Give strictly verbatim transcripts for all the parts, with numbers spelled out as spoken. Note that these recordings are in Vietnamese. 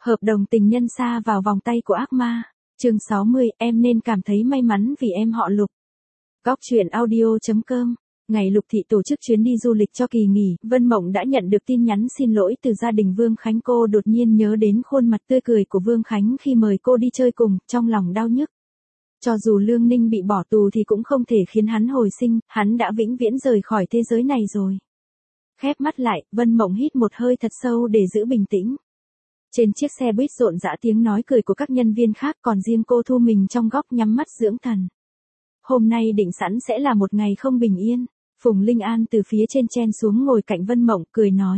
Hợp đồng tình nhân sa vào vòng tay của ác ma. Chương sáu mươi, em nên cảm thấy may mắn vì em họ Lục. Góc truyện audio chấm com. Ngày Lục Thị tổ chức chuyến đi du lịch cho kỳ nghỉ, Vân Mộng đã nhận được tin nhắn xin lỗi từ gia đình Vương Khánh. Cô đột nhiên nhớ đến khuôn mặt tươi cười của Vương Khánh khi mời cô đi chơi cùng, trong lòng đau nhức. Cho dù Lương Ninh bị bỏ tù thì cũng không thể khiến hắn hồi sinh, hắn đã vĩnh viễn rời khỏi thế giới này rồi. Khép mắt lại, Vân Mộng hít một hơi thật sâu để giữ bình tĩnh. Trên chiếc xe buýt rộn rã tiếng nói cười của các nhân viên khác, còn riêng cô thu mình trong góc nhắm mắt dưỡng thần. Hôm nay định sẵn sẽ là một ngày không bình yên. Phùng Linh An từ phía trên chen xuống ngồi cạnh Vân Mộng, cười nói.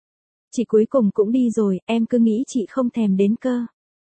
Chị cuối cùng cũng đi rồi, em cứ nghĩ chị không thèm đến cơ.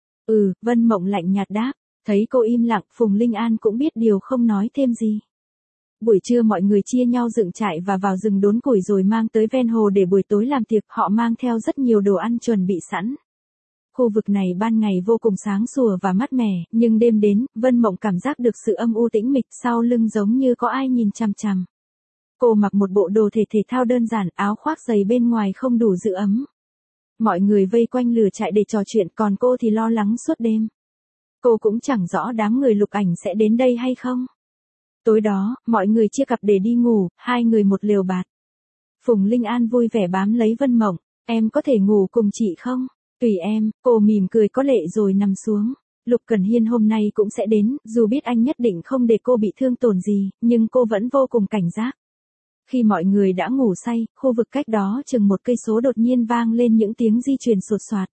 Ừ, Vân Mộng lạnh nhạt đáp. Thấy cô im lặng, Phùng Linh An cũng biết điều không nói thêm gì. Buổi trưa mọi người chia nhau dựng trại và vào rừng đốn củi rồi mang tới ven hồ để buổi tối làm tiệc. Họ mang theo rất nhiều đồ ăn chuẩn bị sẵn. Khu vực này ban ngày vô cùng sáng sủa và mát mẻ, nhưng đêm đến, Vân Mộng cảm giác được sự âm u tĩnh mịch, sau lưng giống như có ai nhìn chằm chằm. Cô mặc một bộ đồ thể thể thao đơn giản, áo khoác dày bên ngoài không đủ giữ ấm. Mọi người vây quanh lửa trại để trò chuyện, còn cô thì lo lắng suốt đêm. Cô cũng chẳng rõ đám người Lục Ảnh sẽ đến đây hay không. Tối đó, mọi người chia cặp để đi ngủ, hai người một lều bạt. Phùng Linh An vui vẻ bám lấy Vân Mộng, em có thể ngủ cùng chị không? Tùy em, cô mỉm cười có lệ rồi nằm xuống. Lục Cẩn Hiên hôm nay cũng sẽ đến, dù biết anh nhất định không để cô bị thương tổn gì, nhưng cô vẫn vô cùng cảnh giác. Khi mọi người đã ngủ say, khu vực cách đó chừng một cây số đột nhiên vang lên những tiếng di chuyển sột soạt.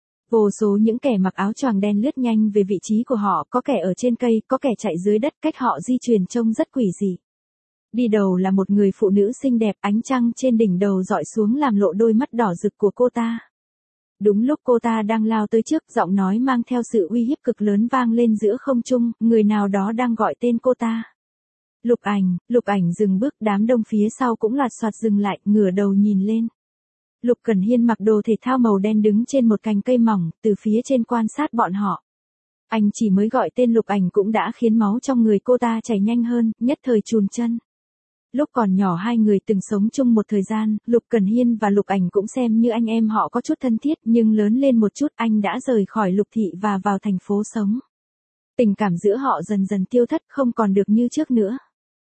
Vô số những kẻ mặc áo choàng đen lướt nhanh về vị trí của họ, có kẻ ở trên cây, có kẻ chạy dưới đất, cách họ di chuyển trông rất quỷ dị. Đi đầu là một người phụ nữ xinh đẹp, ánh trăng trên đỉnh đầu dọi xuống làm lộ đôi mắt đỏ rực của cô ta. Đúng lúc cô ta đang lao tới trước, giọng nói mang theo sự uy hiếp cực lớn vang lên giữa không trung, người nào đó đang gọi tên cô ta. Lục Ảnh, Lục Ảnh dừng bước, đám đông phía sau cũng loạt soạt dừng lại, ngửa đầu nhìn lên. Lục Cẩn Hiên mặc đồ thể thao màu đen đứng trên một cành cây mỏng, từ phía trên quan sát bọn họ. Anh chỉ mới gọi tên Lục Ảnh cũng đã khiến máu trong người cô ta chảy nhanh hơn, nhất thời chùn chân. Lúc còn nhỏ hai người từng sống chung một thời gian, Lục Cẩn Hiên và Lục Ảnh cũng xem như anh em họ có chút thân thiết, nhưng lớn lên một chút anh đã rời khỏi Lục Thị và vào thành phố sống. Tình cảm giữa họ dần dần tiêu thất, không còn được như trước nữa.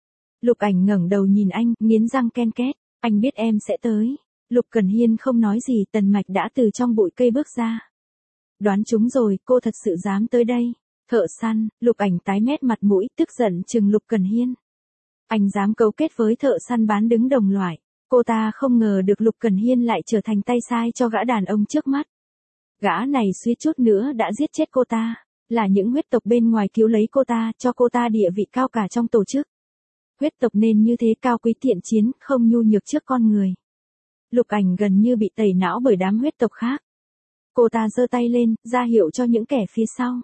Lục Ảnh ngẩng đầu nhìn anh, nghiến răng ken két, anh biết em sẽ tới. Lục Cẩn Hiên không nói gì, Tần Mạch đã từ trong bụi cây bước ra. Đoán chúng rồi, cô thật sự dám tới đây. Thợ săn, Lục Ảnh tái mét mặt mũi, tức giận trừng Lục Cẩn Hiên. Anh dám cấu kết với thợ săn bán đứng đồng loại. Cô ta không ngờ được Lục Cẩn Hiên lại trở thành tay sai cho gã đàn ông trước mắt. Gã này suýt chút nữa đã giết chết cô ta. Là những huyết tộc bên ngoài cứu lấy cô ta, cho cô ta địa vị cao cả trong tổ chức. Huyết tộc nên như thế, cao quý thiện chiến, không nhu nhược trước con người. Lục Ảnh gần như bị tẩy não bởi đám huyết tộc khác. Cô ta giơ tay lên, ra hiệu cho những kẻ phía sau.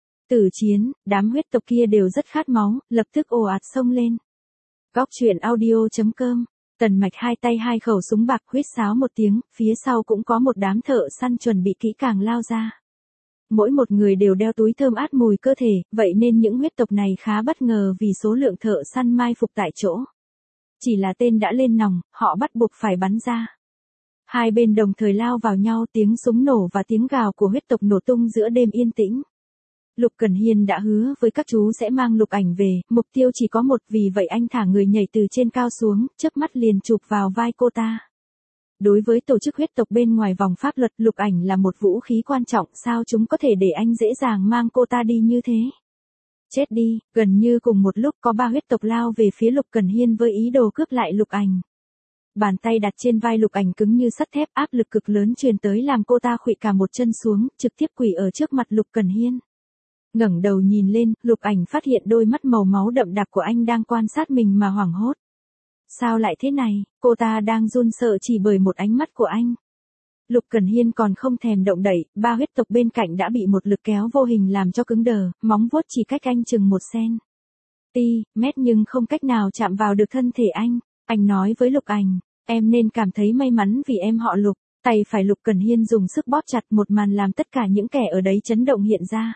Tử chiến, đám huyết tộc kia đều rất khát máu, lập tức ồ ạt xông lên. Góc truyện audio chấm com. Tần Mạch hai tay hai khẩu súng bạc, huýt sáo một tiếng, phía sau cũng có một đám thợ săn chuẩn bị kỹ càng lao ra. Mỗi một người đều đeo túi thơm át mùi cơ thể, vậy nên những huyết tộc này khá bất ngờ vì số lượng thợ săn mai phục tại chỗ. Chỉ là tên đã lên nòng, họ bắt buộc phải bắn ra. Hai bên đồng thời lao vào nhau, tiếng súng nổ và tiếng gào của huyết tộc nổ tung giữa đêm yên tĩnh. Lục Cẩn Hiên đã hứa với các chú sẽ mang Lục Ảnh về, mục tiêu chỉ có một, vì vậy anh thả người nhảy từ trên cao xuống, chớp mắt liền chụp vào vai cô ta. Đối với tổ chức huyết tộc bên ngoài vòng pháp luật, Lục Ảnh là một vũ khí quan trọng, sao chúng có thể để anh dễ dàng mang cô ta đi như thế? Chết đi, gần như cùng một lúc có ba huyết tộc lao về phía Lục Cẩn Hiên với ý đồ cướp lại Lục Ảnh. Bàn tay đặt trên vai Lục Ảnh cứng như sắt thép, áp lực cực lớn truyền tới làm cô ta khuỵu cả một chân xuống, trực tiếp quỳ ở trước mặt Lục Cẩn Hiên. Ngẩng đầu nhìn lên, Lục Ảnh phát hiện đôi mắt màu máu đậm đặc của anh đang quan sát mình mà hoảng hốt. Sao lại thế này, cô ta đang run sợ chỉ bởi một ánh mắt của anh. Lục Cẩn Hiên còn không thèm động đậy, ba huyết tộc bên cạnh đã bị một lực kéo vô hình làm cho cứng đờ, móng vuốt chỉ cách anh chừng một sen. Ti, mét nhưng không cách nào chạm vào được thân thể anh. Anh nói với Lục Ảnh, em nên cảm thấy may mắn vì em họ Lục. Tay phải Lục Cẩn Hiên dùng sức bóp chặt, một màn làm tất cả những kẻ ở đấy chấn động hiện ra.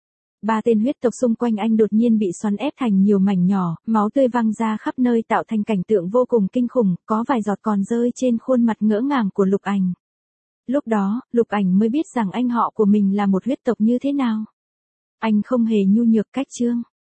Ba tên huyết tộc xung quanh anh đột nhiên bị xoắn ép thành nhiều mảnh nhỏ, máu tươi văng ra khắp nơi tạo thành cảnh tượng vô cùng kinh khủng, có vài giọt còn rơi trên khuôn mặt ngỡ ngàng của Lục Ảnh. Lúc đó, Lục Ảnh mới biết rằng anh họ của mình là một huyết tộc như thế nào. Anh không hề nhu nhược cách Trương